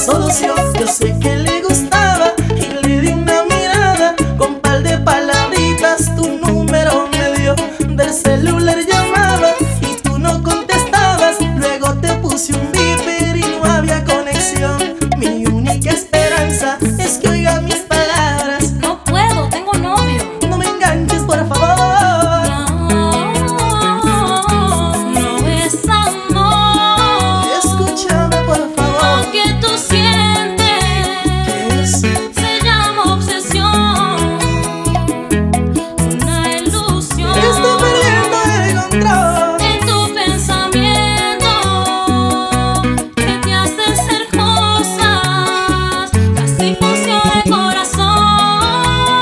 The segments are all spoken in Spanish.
solución. Yo sé que le gustaba y le di una mirada. Con par de palabritas tu número me dio. Del celular llamaba y tú no contestabas. Luego te puse un beeper y no había conexión. Mi única esperanza es que oiga mis palabras. No puedo, tengo novio. No me enganches, por favor. No es amor. Escúchame, por favor. Lo que tú sientes ¿Qué es? se llama obsesión, una ilusión. Estoy perdiendo el control. En tu pensamiento que te hace ser cosas, casi funciona el corazón.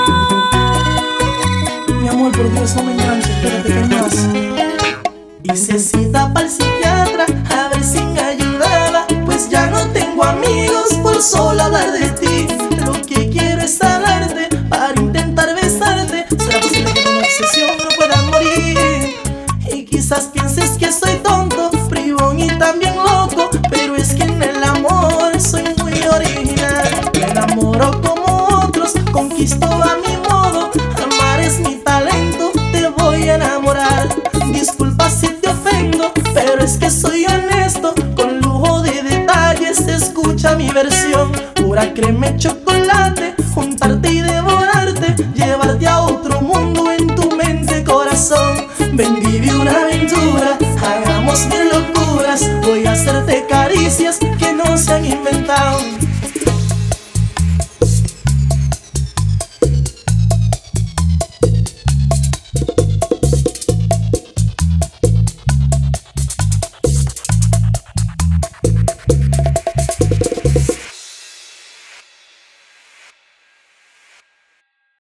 Mi amor, por Dios, no me enganches, espérate, ¿qué más? Hice cita para el psiquiatra a ver si me ayudaba, pues ya no tengo amigos por solo hablar de ti. Lo que quiero es hablarte para intentar besarte. ¿Será posible que de una obsesión no pueda morir? Y quizás pienses que soy tonto, bribón y también loco, pero es que en el amor soy muy original. Me enamoro como otros, conquisto a mi modo. Amar es mi talento, te voy a enamorar. Disculpa si te ofendo, pero es que soy honesto. Con lujo de detalles, escucha mi versión. Pura crema y chocolate, juntarte y devorarte, llevarte a otro mundo en tu mente, corazón. Ven, vive una aventura, hagamos mil locuras. Voy a hacerte caricias que no se han inventado.